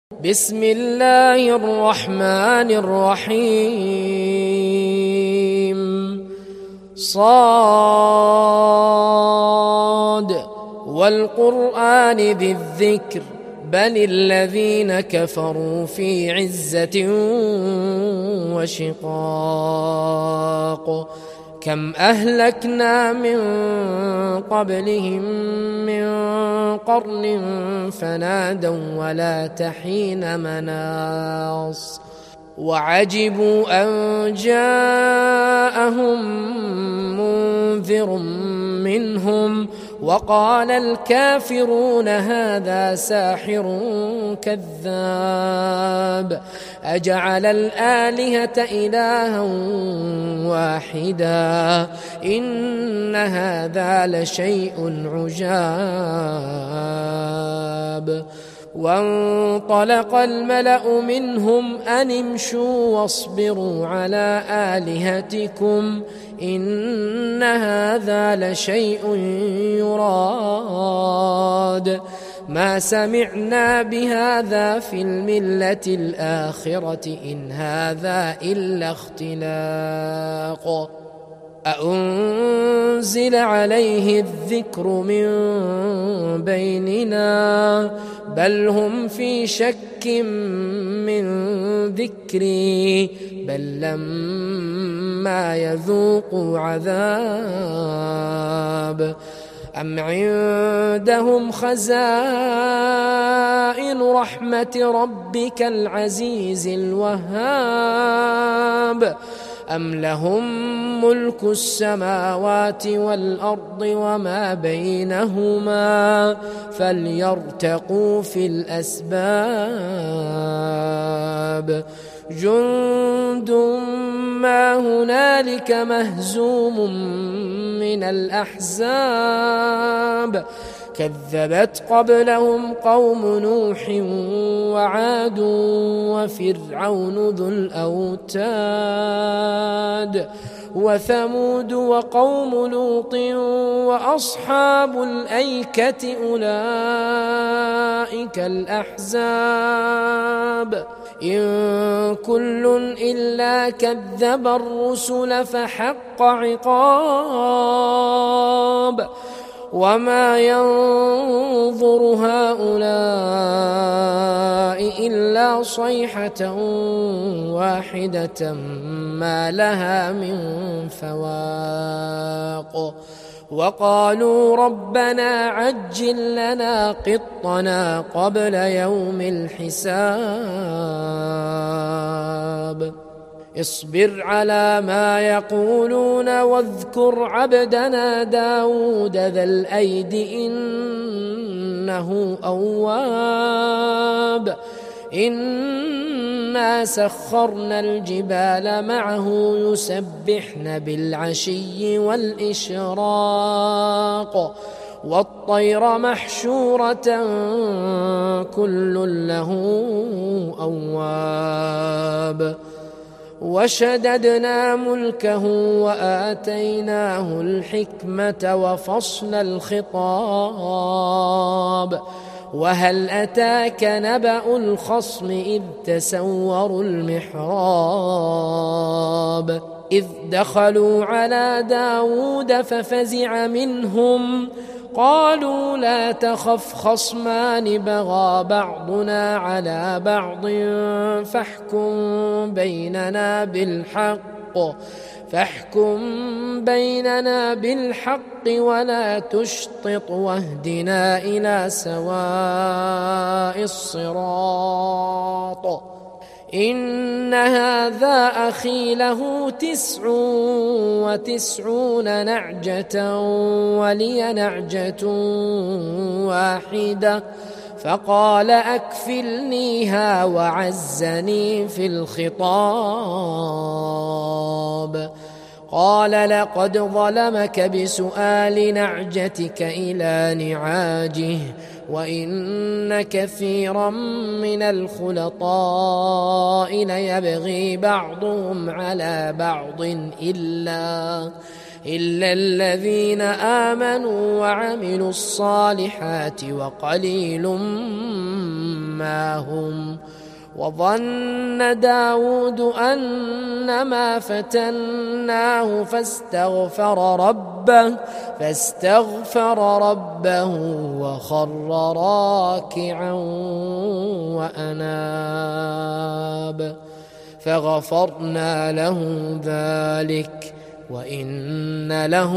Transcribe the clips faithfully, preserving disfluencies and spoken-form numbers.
بسم الله الرحمن الرحيم صاد والقرآن ذي الذكر بل الذين كفروا في عزة وشقاق كم أهلكنا من قبلهم من قرن فنادوا ولا تحين مناص وعجبوا أن جاءهم منذر منهم وقال الكافرون هذا ساحر كذاب أجعل الآلهة إلها واحدا إن هذا لشيء عجاب وانطلق الملأ منهم أن امشوا واصبروا على آلهتكم إن هذا لشيء يراد ما سمعنا بهذا في الملة الآخرة إن هذا إلا اختلاق أأنزل عليه الذكر من بيننا بل هم في شك من ذكري بل لما يذوقوا عذاب أم عندهم خزائن رحمة ربك العزيز الوهاب أم لهم ملك السماوات والأرض وما بينهما فليرتقوا في الأسباب جند ما هنالك مهزوم من الأحزاب كذبت قبلهم قوم نوح وعاد وفرعون ذو الأوتاد وثمود وقوم لوط وأصحاب الأيكة أولئك الأحزاب إن كل إلا كذب الرسل فحق عقاب وما ينظر هؤلاء إلا صيحة واحدة ما لها من فواق وقالوا ربنا عجل لنا قطنا قبل يوم الحساب اصبر على ما يقولون واذكر عبدنا داود ذا الأيد إنه أواب إنا سخرنا الجبال معه يسبحن بالعشي والإشراق والطير محشورة كل له أواب وشددنا ملكه وآتيناه الحكمة وفصل الخطاب وهل أتاك نبأ الخصم إذ تسوروا المحراب إذ دخلوا على داود ففزع منهم قالوا لا تخف خصمان بغى بعضنا على بعض فاحكم بيننا بالحق فاحكم بيننا بالحق ولا تشطط واهدنا إلى سواء الصراط إن هذا أخي له تسع وتسعون نعجة ولي نعجة واحدة فقال أكفلنيها وعزني في الخطاب قال لقد ظلمك بسؤال نعجتك إلى نعاجه وإن كثيرا من الخلطاء ليبغي بعضهم على بعض إلا إلا الذين آمنوا وعملوا الصالحات وقليل ما هم. وظن داود أنما فتناه فاستغفر ربه فاستغفر ربه وخر راكعا وأناب فغفرنا له ذلك وإن له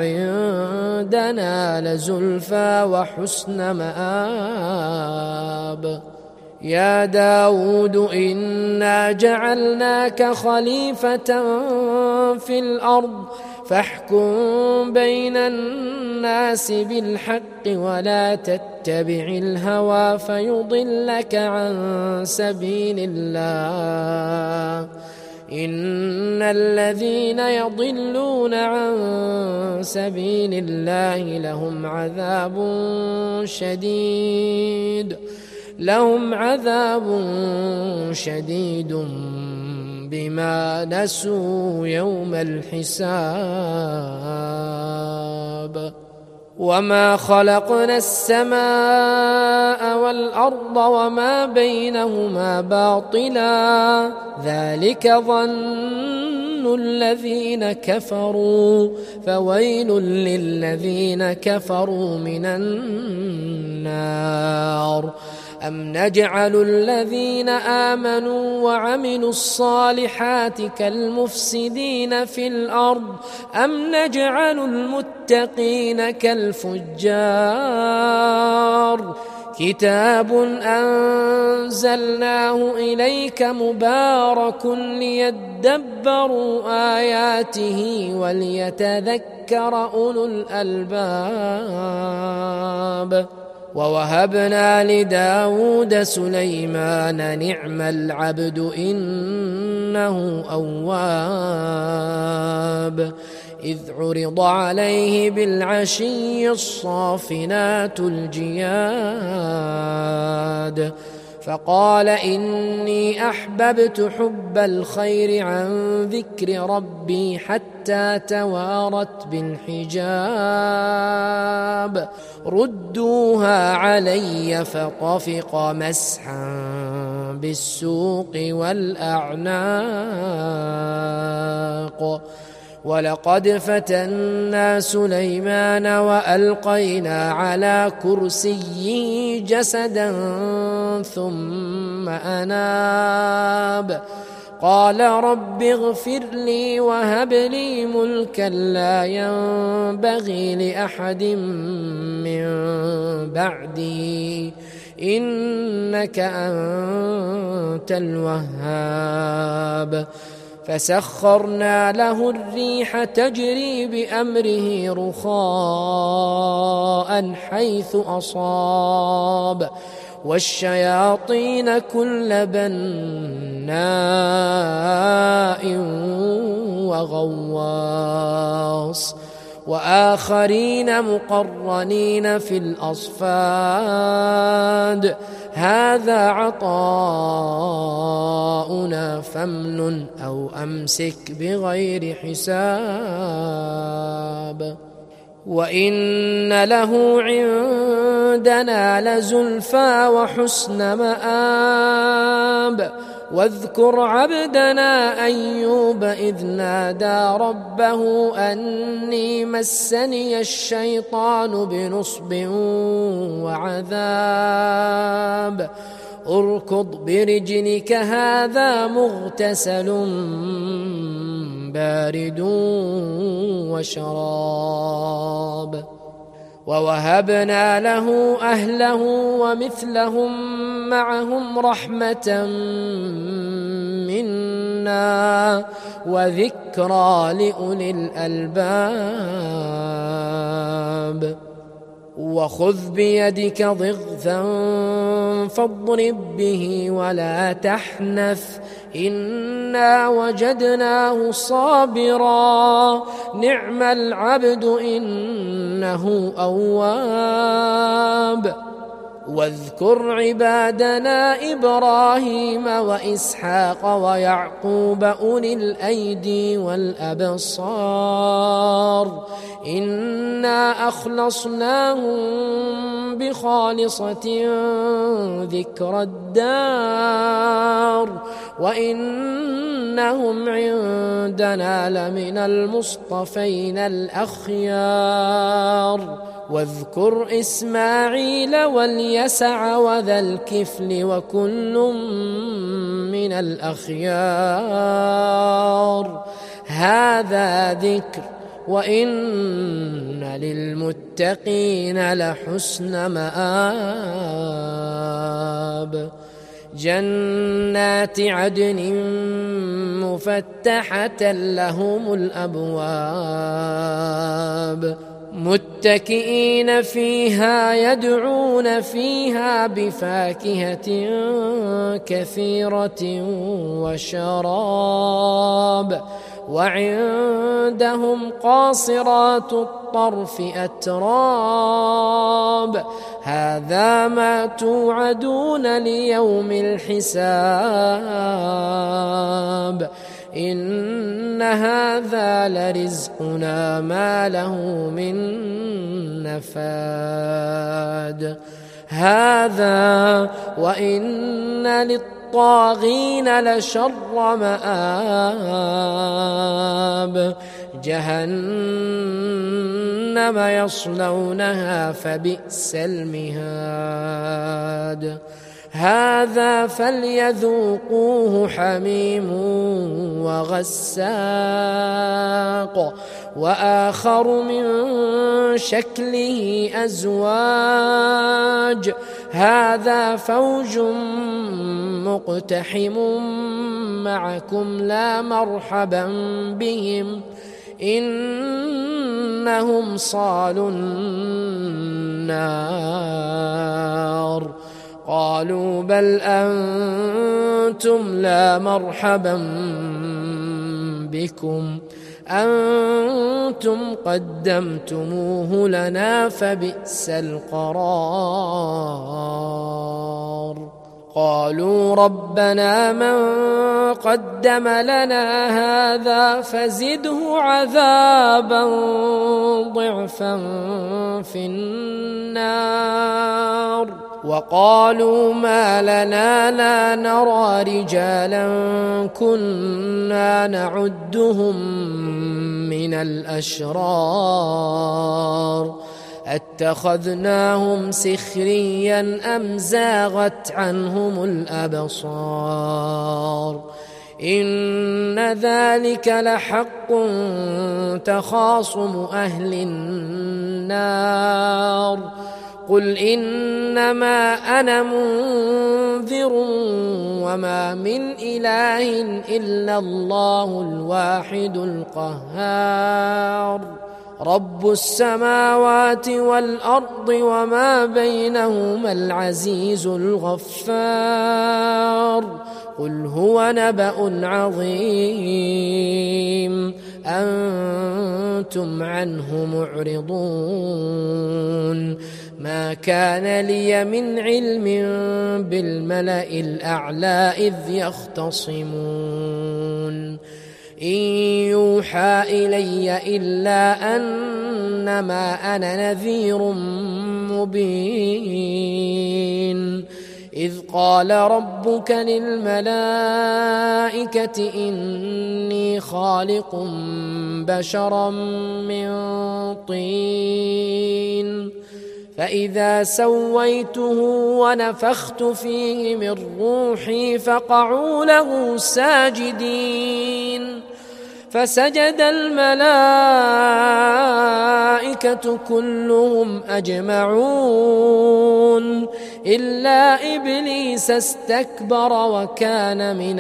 عندنا لزلفى وحسن مآب. يا داود إنا جعلناك خليفة في الأرض فاحكم بين الناس بالحق ولا تتبع الهوى فيضلك عن سبيل الله. إن الذين يضلون عن سبيل الله لهم عذاب شديد لهم عذاب شديد بما نسوا يوم الحساب. وما خلقنا السماء والأرض وما بينهما باطلا ذلك ظن الذين كفروا فويل للذين كفروا من النار. أم نجعل الذين آمنوا وعملوا الصالحات كالمفسدين في الأرض أم نجعل المتقين كالفجار. كتاب أنزلناه إليك مبارك ليدبروا آياته وليتذكر أولو الألباب. ووهبنا لداود سليمان نعم العبد إنه أواب. إذ عرض عليه بالعشي الصافنات الجياد فقال إني أحببت حب الخير عن ذكر ربي حتى توارت بالحجاب. ردوها علي فطفق مسحا بالسوق والأعناق. ولقد فتنا سليمان وألقينا على كرسيه جسدا ثم أناب قال رب اغفر لي وهب لي ملكا لا ينبغي لأحد من بعدي إنك أنت الوهاب. فسخرنا له الريح تجري بأمره رخاء حيث أصاب والشياطين كل بناء وغواص وآخرين مقرنين في الأصفاد هذا عطاؤنا فامنن أو أمسك بغير حساب. وإن له عندنا لزلفى وحسن مآب. واذكر عبدنا أيوب إذ نادى ربه أني مسني الشيطان بنصب وعذاب اركض برجلك هذا مغتسل بارد وشراب. ووهبنا له أهله ومثلهم معهم رحمة منا وذكرى لأولي الألباب. وخذ بيدك ضغثا فاضرب به ولا تحنث إنا وجدناه صابرا نعم العبد إنه أواب. واذكر عبادنا إبراهيم وإسحاق ويعقوب أولي الأيدي والأبصار إنا أخلصناهم بخالصة ذكر الدار وإنهم عندنا لمن المصطفين الأخيار واذكر إسماعيل واليسع وذا الكفل وكل من الأخيار هذا ذكر وإن للمتقين لحسن مآب جنات عدن مفتحة لهم الأبواب متكئين فيها يدعون فيها بفاكهة كثيرة وشراب وعندهم قاصرات الطرف أتراب هذا ما توعدون ليوم الحساب إن هذا لرزقنا ما له من نفاد هذا وإن للطاغين لشر مآب جهنم يصلونها فبئس المهاد هذا فليذوقوه حميم وغساق وآخر من شكله أزواج هذا فوج مقتحم معكم لا مرحبا بهم إنهم صالوا النار قالوا بل أنتم لا مرحبا بكم أنتم قدمتموه لنا فبئس القرار قالوا ربنا من قدم لنا هذا فزده عذابا ضعفا في النار وقالوا ما لنا لا نرى رجالا كنا نعدهم من الأشرار اتخذناهم سخريا أم زاغت عنهم الأبصار إن ذلك لحق تخاصم أهل النار قل إنما أنا منذر وما من إله إلا الله الواحد القهار رب السماوات والأرض وما بينهما العزيز الغفار قل هو نبأ عظيم أنتم عنه معرضون ما كان لي من علم بالملأ الأعلى إذ يختصمون إن يوحى إلي إلا أنما أنا نذير مبين إذ قال ربك للملائكة إني خالق بشرا من طين فإذا سويته ونفخت فيه من روحي فقعوا له ساجدين فسجد الملائكة كلهم أجمعون إلا إبليس استكبر وكان من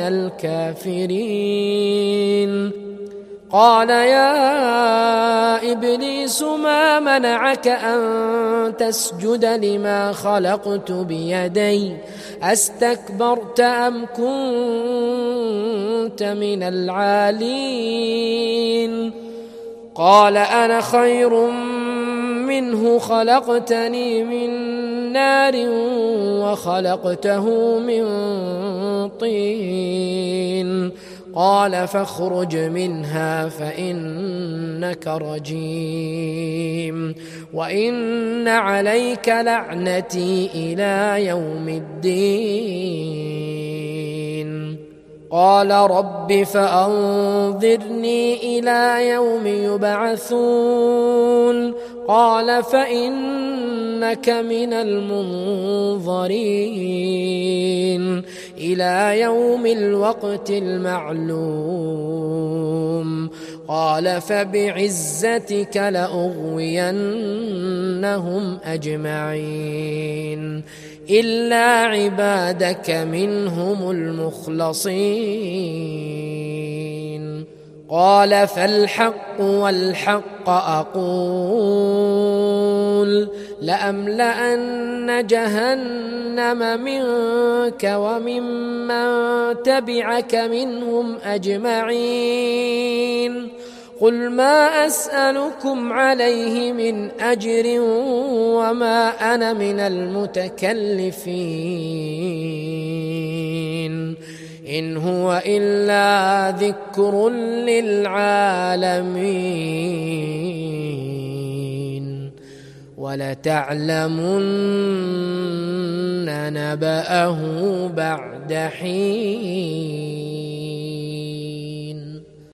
الكافرين قال يا إبليس ما منعك أن تسجد لما خلقت بيدي أستكبرت أم كنت من العالين قال أنا خير منه خلقتني من نار وخلقته من طين قال فاخرج منها فإنك رجيم وإن عليك لعنتي إلى يوم الدين قال رب فأنظرني إلى يوم يبعثون قال فإنك من المنظرين إلى يوم الوقت المعلوم قال فبعزتك لأغوينهم أجمعين إلا عبادك منهم المخلصين قال فالحق والحق أقول لأملأن جهنم منك وممن تبعك منهم أجمعين قل ما أسألكم عليه من أجر وما أنا من المتكلفين إن هو إلا ذكر للعالمين ولتعلمن نبأه بعد حين.